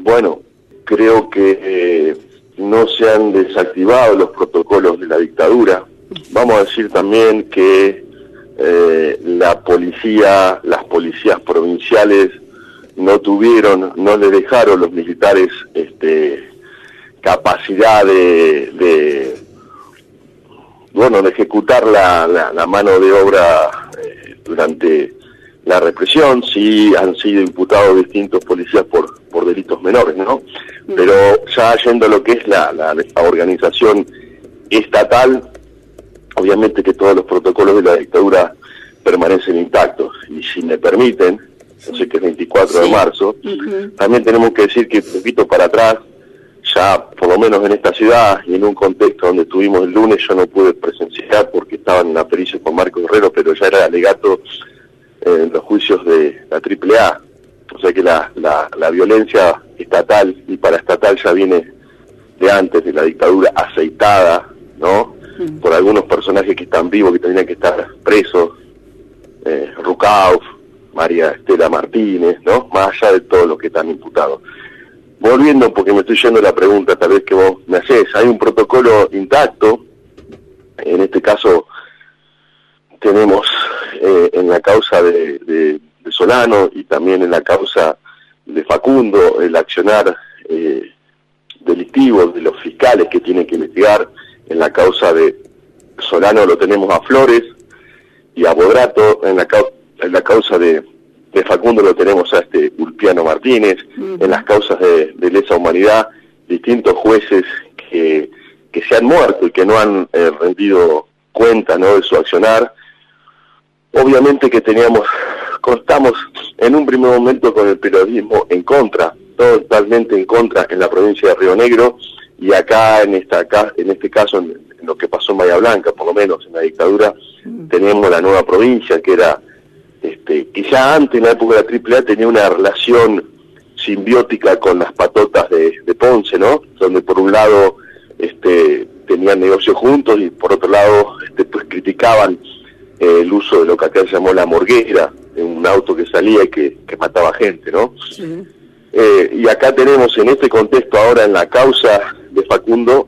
Bueno, creo que no se han desactivado los protocolos de la dictadura. Vamos a decir también que las policías provinciales no le dejaron los militares capacidad de ejecutar la mano de obra durante la represión. Sí han sido imputados distintos policías por delitos menores, ¿no? Pero ya yendo a lo que es la organización estatal, obviamente que todos los protocolos de la dictadura permanecen intactos. Y si me permiten, no sé que es 24 de marzo, también tenemos que decir que un poquito para atrás, ya por lo menos en esta ciudad y en un contexto donde estuvimos el lunes, yo no pude presenciar porque estaba en la pericia con Marcos Guerrero, pero ya era alegato en los juicios de la AAA. O sea que la violencia estatal y paraestatal ya viene de antes de la dictadura, aceitada, ¿no? Por algunos personajes que están vivos, que tendrían que estar presos, Rucauf, María Estela Martínez, ¿no? Más allá de todos los que están imputados. Volviendo, porque me estoy yendo a la pregunta tal vez que vos me hacés, hay un protocolo intacto. En este caso tenemos en la causa de Solano y también en la causa de Facundo el accionar delictivo de los fiscales que tienen que investigar. En la causa de Solano lo tenemos a Flores y a Bodrato. En la causa de Facundo lo tenemos a Ulpiano Martínez. En las causas de lesa humanidad, distintos jueces que se han muerto y que no han rendido cuenta, ¿no?, de su accionar. Obviamente que constamos en un primer momento con el periodismo en contra, totalmente en contra en la provincia de Río Negro, y acá en este caso, en lo que pasó en Bahía Blanca, por lo menos en la dictadura, teníamos la nueva provincia, que era que ya antes, en la época de la AAA, tenía una relación simbiótica con las patotas de Ponce, ¿no? Donde por un lado tenían negocios juntos y por otro lado pues criticaban el uso de lo que acá se llamó la morguera, un auto que salía y que mataba gente, ¿no? Sí. Y acá tenemos en este contexto ahora en la causa de Facundo,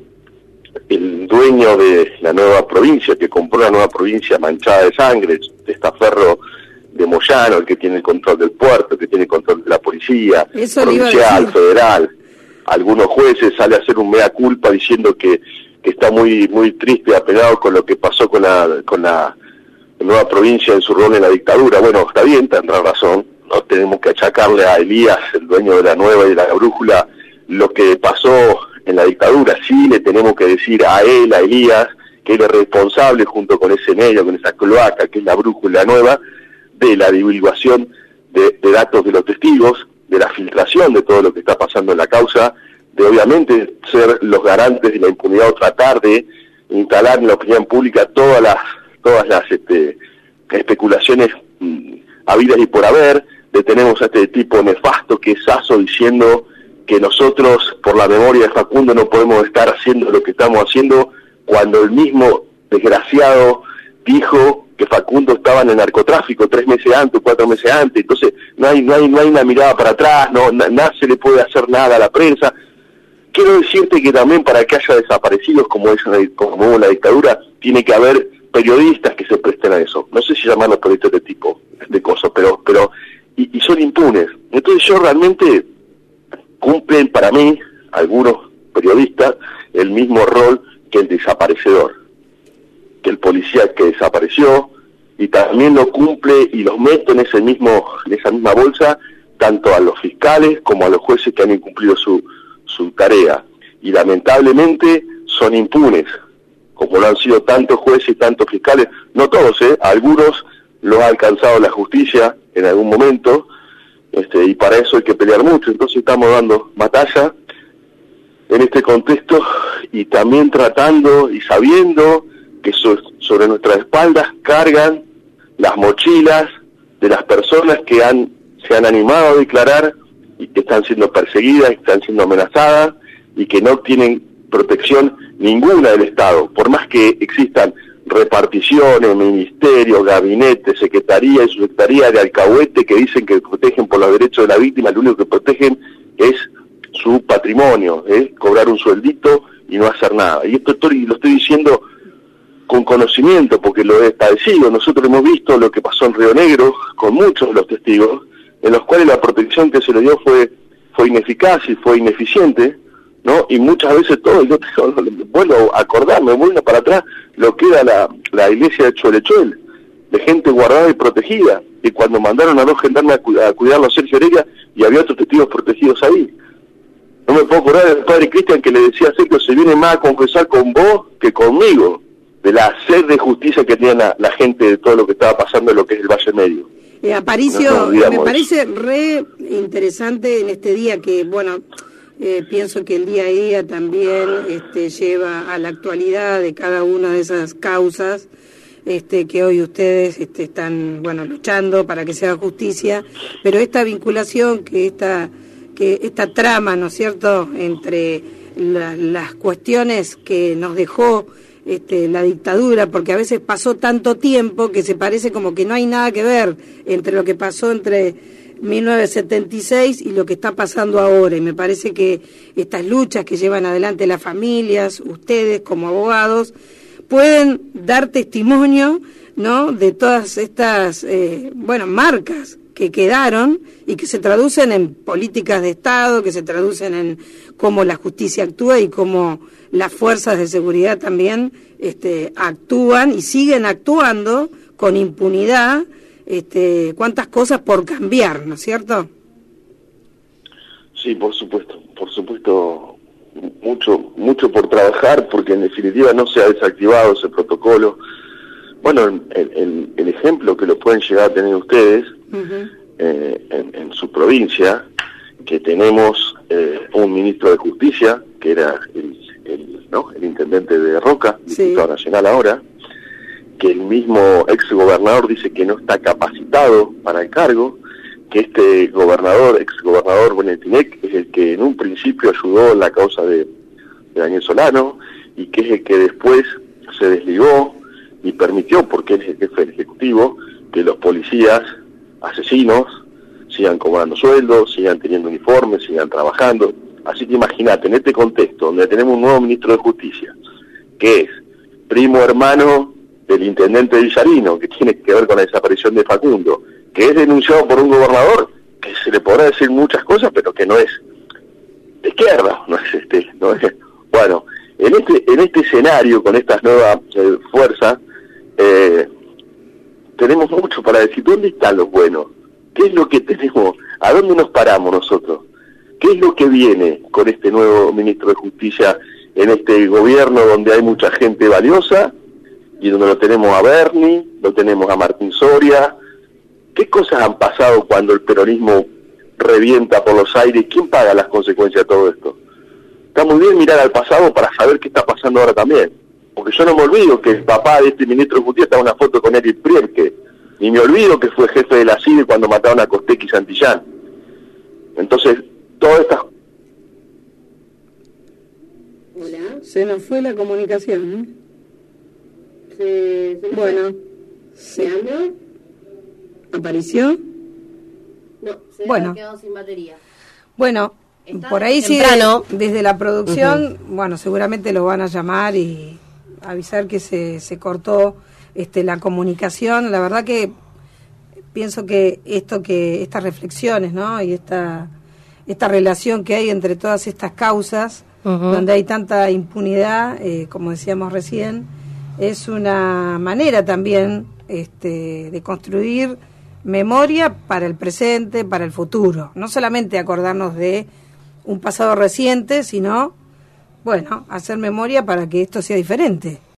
el dueño de la nueva provincia, que compró la nueva provincia manchada de sangre, Testaferro de Moyano, el que tiene el control del puerto, el que tiene el control de la policía, provincial, federal. Algunos jueces sale a hacer un mea culpa diciendo que está muy muy triste, apegado con lo que pasó con la nueva provincia en su rol en la dictadura. Bueno, está bien, tendrá razón. No tenemos que achacarle a Elías, el dueño de la nueva y de la brújula, lo que pasó en la dictadura. Sí le tenemos que decir a él, a Elías, que él es responsable junto con ese medio, con esa cloaca que es la brújula nueva, de la divulgación de datos de los testigos, de la filtración de todo lo que está pasando en la causa, de obviamente ser los garantes de la impunidad o tratar de instalar en la opinión pública todas las especulaciones habidas y por haber. Tenemos a este tipo nefasto que es Sasso diciendo que nosotros, por la memoria de Facundo, no podemos estar haciendo lo que estamos haciendo, cuando el mismo desgraciado dijo que Facundo estaba en el narcotráfico 3 meses antes, 4 meses antes. Entonces no hay una mirada para atrás, no se le puede hacer nada a la prensa. Quiero decirte que también para que haya desaparecidos como hubo la dictadura, tiene que haber periodistas que se presten a eso. No sé si llamarlos periodistas de tipo de cosas, pero y son impunes. Entonces yo realmente cumplen para mí algunos periodistas el mismo rol que el desaparecedor, que el policía que desapareció, y también lo cumple y los meto en esa misma bolsa tanto a los fiscales como a los jueces que han incumplido su tarea, y lamentablemente son impunes, como lo han sido tantos jueces y tantos fiscales, no todos, algunos los ha alcanzado la justicia en algún momento, y para eso hay que pelear mucho. Entonces estamos dando batalla en este contexto y también tratando y sabiendo que sobre nuestras espaldas cargan las mochilas de las personas que se han animado a declarar y que están siendo perseguidas, que están siendo amenazadas y que no tienen protección ninguna del Estado, por más que existan reparticiones, ministerios, gabinetes, secretaría y subsecretaría de alcahuete que dicen que protegen por los derechos de la víctima. Lo único que protegen es su patrimonio, cobrar un sueldito y no hacer nada. Y esto lo estoy diciendo con conocimiento, porque lo he padecido. Nosotros hemos visto lo que pasó en Río Negro con muchos de los testigos, en los cuales la protección que se le dio fue ineficaz y fue ineficiente, ¿no? Y muchas veces yo vuelvo a acordarme, vuelvo para atrás, lo que era la iglesia de Cholechuel, de gente guardada y protegida, y cuando mandaron a 2 gendarmes a cuidarlo a Sergio Heredia, y había otros testigos protegidos ahí. No me puedo acordar del padre Cristian que le decía a Sergio: se viene más a confesar con vos que conmigo, de la sed de justicia que tenía la gente de todo lo que estaba pasando en lo que es el Valle Medio. Aparicio, me parece re interesante en este día que, bueno, pienso que el día a día también lleva a la actualidad de cada una de esas causas que hoy ustedes están, bueno, luchando para que se haga justicia, pero esta vinculación que esta trama, ¿no es cierto?, entre las cuestiones que nos dejó la dictadura, porque a veces pasó tanto tiempo que se parece como que no hay nada que ver entre lo que pasó entre 1976 y lo que está pasando ahora, y me parece que estas luchas que llevan adelante las familias, ustedes como abogados, pueden dar testimonio, ¿no?, de todas estas marcas que quedaron y que se traducen en políticas de Estado, que se traducen en cómo la justicia actúa y cómo las fuerzas de seguridad también actúan y siguen actuando con impunidad. Cuántas cosas por cambiar, ¿no es cierto? Sí, por supuesto, mucho por trabajar, porque en definitiva no se ha desactivado ese protocolo. Bueno, el ejemplo que lo pueden llegar a tener ustedes, en su provincia, que tenemos un ministro de Justicia, que era el intendente de Roca, diputado nacional ahora, que el mismo ex gobernador dice que no está capacitado para el cargo, que este ex gobernador Bonetinec es el que en un principio ayudó en la causa de Daniel Solano, y que es el que después se desligó y permitió, porque él es el jefe del Ejecutivo, que los policías asesinos sigan cobrando sueldos, sigan teniendo uniformes, sigan trabajando. Así que imagínate, en este contexto, donde tenemos un nuevo ministro de Justicia, que es primo hermano del intendente Villarino, que tiene que ver con la desaparición de Facundo, que es denunciado por un gobernador, que se le podrá decir muchas cosas, pero que no es de izquierda, no es bueno, en este escenario, con estas nuevas fuerzas, tenemos mucho para decir. ¿Dónde están los buenos? ¿Qué es lo que tenemos? ¿A dónde nos paramos nosotros? ¿Qué es lo que viene con este nuevo ministro de Justicia en este gobierno donde hay mucha gente valiosa y donde lo tenemos a Berni, lo tenemos a Martín Soria? ¿Qué cosas han pasado cuando el peronismo revienta por los aires? ¿Quién paga las consecuencias de todo esto? Está muy bien mirar al pasado para saber qué está pasando ahora también. Porque yo no me olvido que el papá de este ministro de Justicia está en una foto con Eric Priebke, ni me olvido que fue jefe de la CIDE cuando mataron a Costec y Santillán. Entonces, todas estas... Hola. Se nos fue la comunicación, ¿no? Bueno, ¿se habló? ¿Apareció? No, se quedó sin batería. Bueno, por ahí sigue desde la producción, bueno, seguramente lo van a llamar y avisar que se cortó la comunicación. La verdad que pienso que estas reflexiones, ¿no?, y esta relación que hay entre todas estas causas, donde hay tanta impunidad, como decíamos recién, es una manera también de construir memoria para el presente, para el futuro. No solamente acordarnos de un pasado reciente, sino, bueno, hacer memoria para que esto sea diferente.